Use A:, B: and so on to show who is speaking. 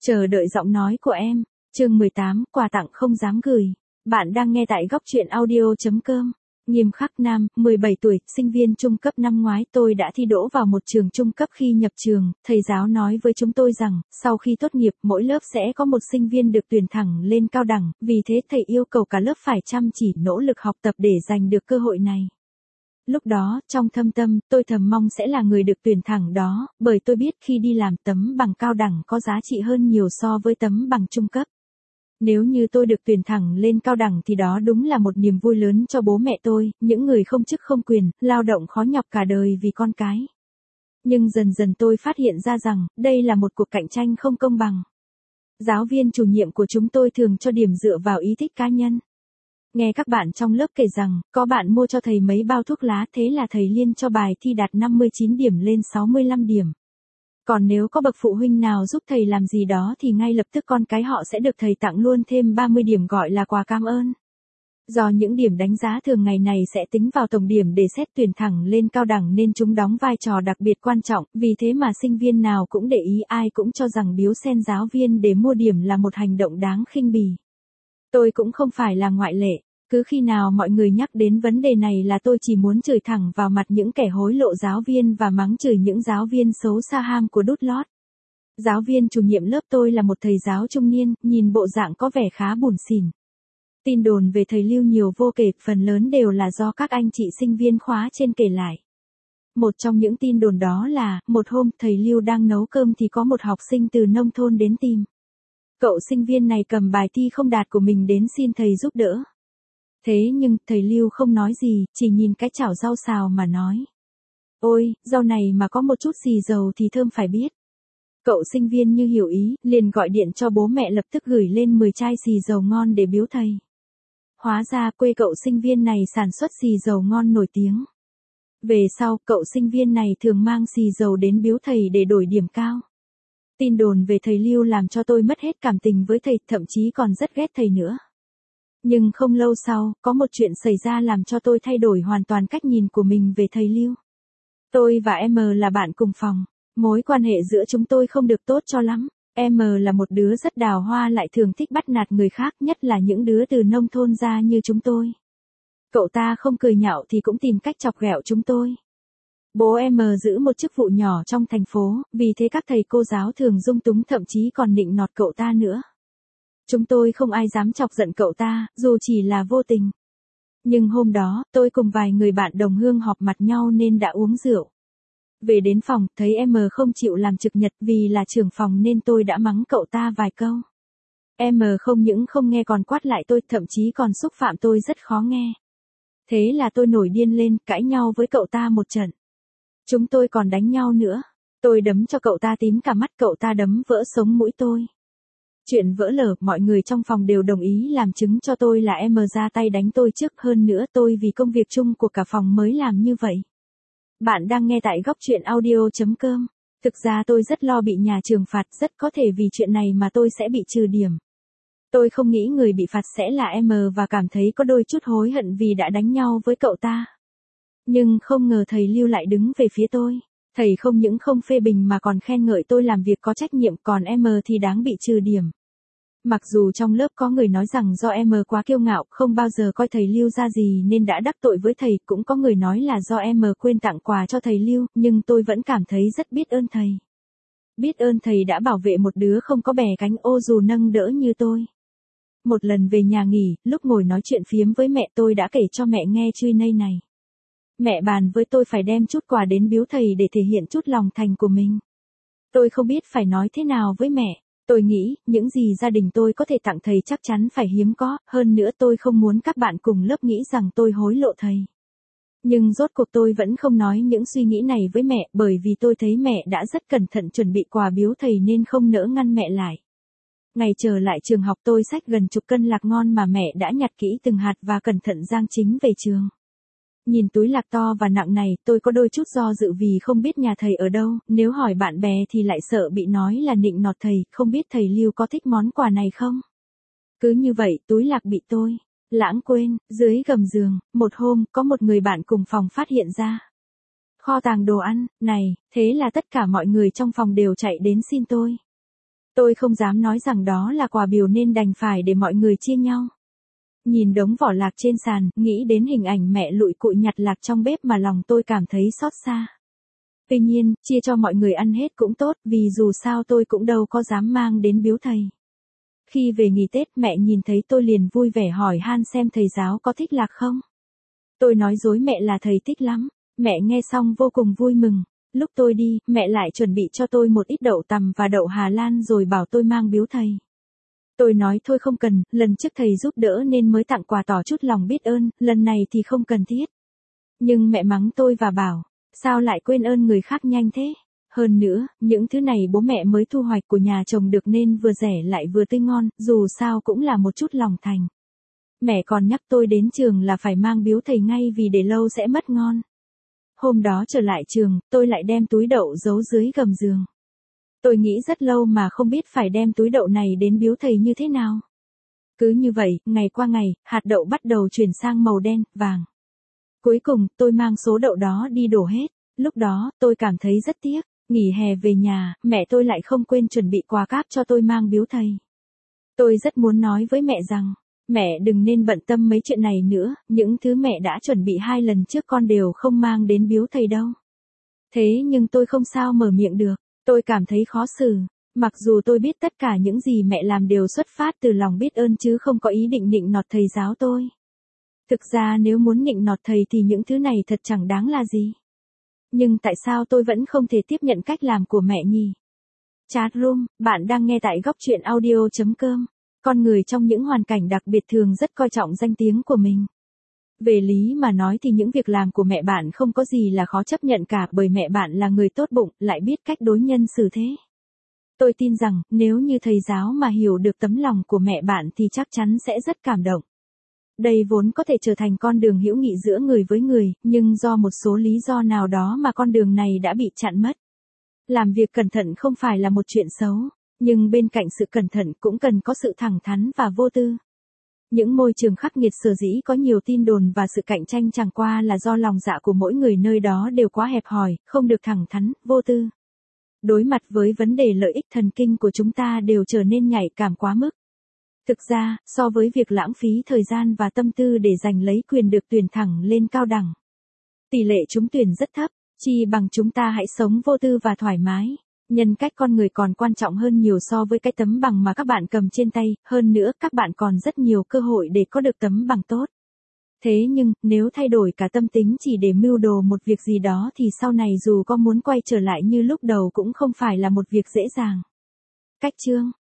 A: Chờ đợi giọng nói của em. Chương 18, quà tặng không dám gửi. Bạn đang nghe tại góc truyện audio.com. Nghiêm Khắc Nam, 17 tuổi, sinh viên trung cấp năm ngoái. Tôi đã thi đỗ vào một trường trung cấp. Khi nhập trường, thầy giáo nói với chúng tôi rằng, sau khi tốt nghiệp, mỗi lớp sẽ có một sinh viên được tuyển thẳng lên cao đẳng, vì thế thầy yêu cầu cả lớp phải chăm chỉ nỗ lực học tập để giành được cơ hội này. Lúc đó, trong thâm tâm, tôi thầm mong sẽ là người được tuyển thẳng đó, bởi tôi biết khi đi làm tấm bằng cao đẳng có giá trị hơn nhiều so với tấm bằng trung cấp. Nếu như tôi được tuyển thẳng lên cao đẳng thì đó đúng là một niềm vui lớn cho bố mẹ tôi, những người không chức không quyền, lao động khó nhọc cả đời vì con cái. Nhưng dần dần tôi phát hiện ra rằng, đây là một cuộc cạnh tranh không công bằng. Giáo viên chủ nhiệm của chúng tôi thường cho điểm dựa vào ý thích cá nhân. Nghe các bạn trong lớp kể rằng, có bạn mua cho thầy mấy bao thuốc lá, thế là thầy liên cho bài thi đạt 59 điểm lên 65 điểm. Còn nếu có bậc phụ huynh nào giúp thầy làm gì đó thì ngay lập tức con cái họ sẽ được thầy tặng luôn thêm 30 điểm gọi là quà cảm ơn. Do những điểm đánh giá thường ngày này sẽ tính vào tổng điểm để xét tuyển thẳng lên cao đẳng nên chúng đóng vai trò đặc biệt quan trọng, vì thế mà sinh viên nào cũng để ý, ai cũng cho rằng biếu xen giáo viên để mua điểm là một hành động đáng khinh bỉ. Tôi cũng không phải là ngoại lệ. Cứ khi nào mọi người nhắc đến vấn đề này là tôi chỉ muốn chửi thẳng vào mặt những kẻ hối lộ giáo viên và mắng chửi những giáo viên xấu xa ham của đút lót. Giáo viên chủ nhiệm lớp tôi là một thầy giáo trung niên, nhìn bộ dạng có vẻ khá bủn xỉn. Tin đồn về thầy Lưu nhiều vô kể, phần lớn đều là do các anh chị sinh viên khóa trên kể lại. Một trong những tin đồn đó là, một hôm thầy Lưu đang nấu cơm thì có một học sinh từ nông thôn đến tìm. Cậu sinh viên này cầm bài thi không đạt của mình đến xin thầy giúp đỡ. Thế nhưng, thầy Lưu không nói gì, chỉ nhìn cái chảo rau xào mà nói. Ôi, rau này mà có một chút xì dầu thì thơm phải biết. Cậu sinh viên như hiểu ý, liền gọi điện cho bố mẹ lập tức gửi lên 10 chai xì dầu ngon để biếu thầy. Hóa ra quê cậu sinh viên này sản xuất xì dầu ngon nổi tiếng. Về sau, cậu sinh viên này thường mang xì dầu đến biếu thầy để đổi điểm cao. Tin đồn về thầy Lưu làm cho tôi mất hết cảm tình với thầy, thậm chí còn rất ghét thầy nữa. Nhưng không lâu sau, có một chuyện xảy ra làm cho tôi thay đổi hoàn toàn cách nhìn của mình về thầy Lưu. Tôi và M là bạn cùng phòng. Mối quan hệ giữa chúng tôi không được tốt cho lắm. M là một đứa rất đào hoa lại thường thích bắt nạt người khác, nhất là những đứa từ nông thôn ra như chúng tôi. Cậu ta không cười nhạo thì cũng tìm cách chọc ghẹo chúng tôi. Bố M giữ một chức vụ nhỏ trong thành phố, vì thế các thầy cô giáo thường dung túng, thậm chí còn nịnh nọt cậu ta nữa. Chúng tôi không ai dám chọc giận cậu ta, dù chỉ là vô tình. Nhưng hôm đó, tôi cùng vài người bạn đồng hương họp mặt nhau nên đã uống rượu. Về đến phòng, thấy M không chịu làm trực nhật vì là trưởng phòng nên tôi đã mắng cậu ta vài câu. M không những không nghe còn quát lại tôi, thậm chí còn xúc phạm tôi rất khó nghe. Thế là tôi nổi điên lên, cãi nhau với cậu ta một trận. Chúng tôi còn đánh nhau nữa. Tôi đấm cho cậu ta tím cả mắt, cậu ta đấm vỡ sống mũi tôi. Chuyện vỡ lở, mọi người trong phòng đều đồng ý làm chứng cho tôi là M ra tay đánh tôi trước, hơn nữa tôi vì công việc chung của cả phòng mới làm như vậy. Bạn đang nghe tại góc truyện audio.com. Thực ra tôi rất lo bị nhà trường phạt, rất có thể vì chuyện này mà tôi sẽ bị trừ điểm. Tôi không nghĩ người bị phạt sẽ là M và cảm thấy có đôi chút hối hận vì đã đánh nhau với cậu ta. Nhưng không ngờ thầy Lưu lại đứng về phía tôi. Thầy không những không phê bình mà còn khen ngợi tôi làm việc có trách nhiệm, còn M thì đáng bị trừ điểm. Mặc dù trong lớp có người nói rằng do M quá kiêu ngạo, không bao giờ coi thầy Lưu ra gì nên đã đắc tội với thầy, cũng có người nói là do M quên tặng quà cho thầy Lưu, nhưng tôi vẫn cảm thấy rất biết ơn thầy. Biết ơn thầy đã bảo vệ một đứa không có bè cánh ô dù nâng đỡ như tôi. Một lần về nhà nghỉ, lúc ngồi nói chuyện phiếm với mẹ tôi đã kể cho mẹ nghe truy nây này. Mẹ bàn với tôi phải đem chút quà đến biếu thầy để thể hiện chút lòng thành của mình. Tôi không biết phải nói thế nào với mẹ. Tôi nghĩ, những gì gia đình tôi có thể tặng thầy chắc chắn phải hiếm có, hơn nữa tôi không muốn các bạn cùng lớp nghĩ rằng tôi hối lộ thầy. Nhưng rốt cuộc tôi vẫn không nói những suy nghĩ này với mẹ, bởi vì tôi thấy mẹ đã rất cẩn thận chuẩn bị quà biếu thầy nên không nỡ ngăn mẹ lại. Ngày trở lại trường học tôi xách gần chục cân lạc ngon mà mẹ đã nhặt kỹ từng hạt và cẩn thận rang chính về trường. Nhìn túi lạc to và nặng này, tôi có đôi chút do dự vì không biết nhà thầy ở đâu, nếu hỏi bạn bè thì lại sợ bị nói là nịnh nọt thầy, không biết thầy Lưu có thích món quà này không? Cứ như vậy, túi lạc bị tôi lãng quên, dưới gầm giường, một hôm, có một người bạn cùng phòng phát hiện ra. Kho tàng đồ ăn, này, thế là tất cả mọi người trong phòng đều chạy đến xin tôi. Tôi không dám nói rằng đó là quà biếu nên đành phải để mọi người chia nhau. Nhìn đống vỏ lạc trên sàn, nghĩ đến hình ảnh mẹ lụi cụi nhặt lạc trong bếp mà lòng tôi cảm thấy xót xa. Tuy nhiên, chia cho mọi người ăn hết cũng tốt, vì dù sao tôi cũng đâu có dám mang đến biếu thầy. Khi về nghỉ Tết, mẹ nhìn thấy tôi liền vui vẻ hỏi han xem thầy giáo có thích lạc không. Tôi nói dối mẹ là thầy thích lắm. Mẹ nghe xong vô cùng vui mừng. Lúc tôi đi, mẹ lại chuẩn bị cho tôi một ít đậu tằm và đậu Hà Lan rồi bảo tôi mang biếu thầy. Tôi nói thôi không cần, lần trước thầy giúp đỡ nên mới tặng quà tỏ chút lòng biết ơn, lần này thì không cần thiết. Nhưng mẹ mắng tôi và bảo, sao lại quên ơn người khác nhanh thế? Hơn nữa, những thứ này bố mẹ mới thu hoạch của nhà chồng được nên vừa rẻ lại vừa tươi ngon, dù sao cũng là một chút lòng thành. Mẹ còn nhắc tôi đến trường là phải mang biếu thầy ngay vì để lâu sẽ mất ngon. Hôm đó trở lại trường, tôi lại đem túi đậu giấu dưới gầm giường. Tôi nghĩ rất lâu mà không biết phải đem túi đậu này đến biếu thầy như thế nào. Cứ như vậy, ngày qua ngày, hạt đậu bắt đầu chuyển sang màu đen, vàng. Cuối cùng, tôi mang số đậu đó đi đổ hết. Lúc đó, tôi cảm thấy rất tiếc. Nghỉ hè về nhà, mẹ tôi lại không quên chuẩn bị quà cáp cho tôi mang biếu thầy. Tôi rất muốn nói với mẹ rằng, mẹ đừng nên bận tâm mấy chuyện này nữa, những thứ mẹ đã chuẩn bị 2 lần trước con đều không mang đến biếu thầy đâu. Thế nhưng tôi không sao mở miệng được, tôi cảm thấy khó xử. Mặc dù tôi biết tất cả những gì mẹ làm đều xuất phát từ lòng biết ơn chứ không có ý định nịnh nọt thầy giáo tôi. Thực ra nếu muốn nịnh nọt thầy thì những thứ này thật chẳng đáng là gì. Nhưng tại sao tôi vẫn không thể tiếp nhận cách làm của mẹ nhỉ? Chat room, bạn đang nghe tại góc truyện audio.com. Con người trong những hoàn cảnh đặc biệt thường rất coi trọng danh tiếng của mình. Về lý mà nói thì những việc làm của mẹ bạn không có gì là khó chấp nhận cả bởi mẹ bạn là người tốt bụng, lại biết cách đối nhân xử thế. Tôi tin rằng, nếu như thầy giáo mà hiểu được tấm lòng của mẹ bạn thì chắc chắn sẽ rất cảm động. Đây vốn có thể trở thành con đường hữu nghị giữa người với người, nhưng do một số lý do nào đó mà con đường này đã bị chặn mất. Làm việc cẩn thận không phải là một chuyện xấu, nhưng bên cạnh sự cẩn thận cũng cần có sự thẳng thắn và vô tư. Những môi trường khắc nghiệt sở dĩ có nhiều tin đồn và sự cạnh tranh chẳng qua là do lòng dạ của mỗi người nơi đó đều quá hẹp hòi, không được thẳng thắn, vô tư. Đối mặt với vấn đề lợi ích thần kinh của chúng ta đều trở nên nhạy cảm quá mức. Thực ra, so với việc lãng phí thời gian và tâm tư để giành lấy quyền được tuyển thẳng lên cao đẳng, tỷ lệ trúng tuyển rất thấp, chi bằng chúng ta hãy sống vô tư và thoải mái. Nhân cách con người còn quan trọng hơn nhiều so với cái tấm bằng mà các bạn cầm trên tay, hơn nữa các bạn còn rất nhiều cơ hội để có được tấm bằng tốt. Thế nhưng, nếu thay đổi cả tâm tính chỉ để mưu đồ một việc gì đó thì sau này dù có muốn quay trở lại như lúc đầu cũng không phải là một việc dễ dàng. Cách chương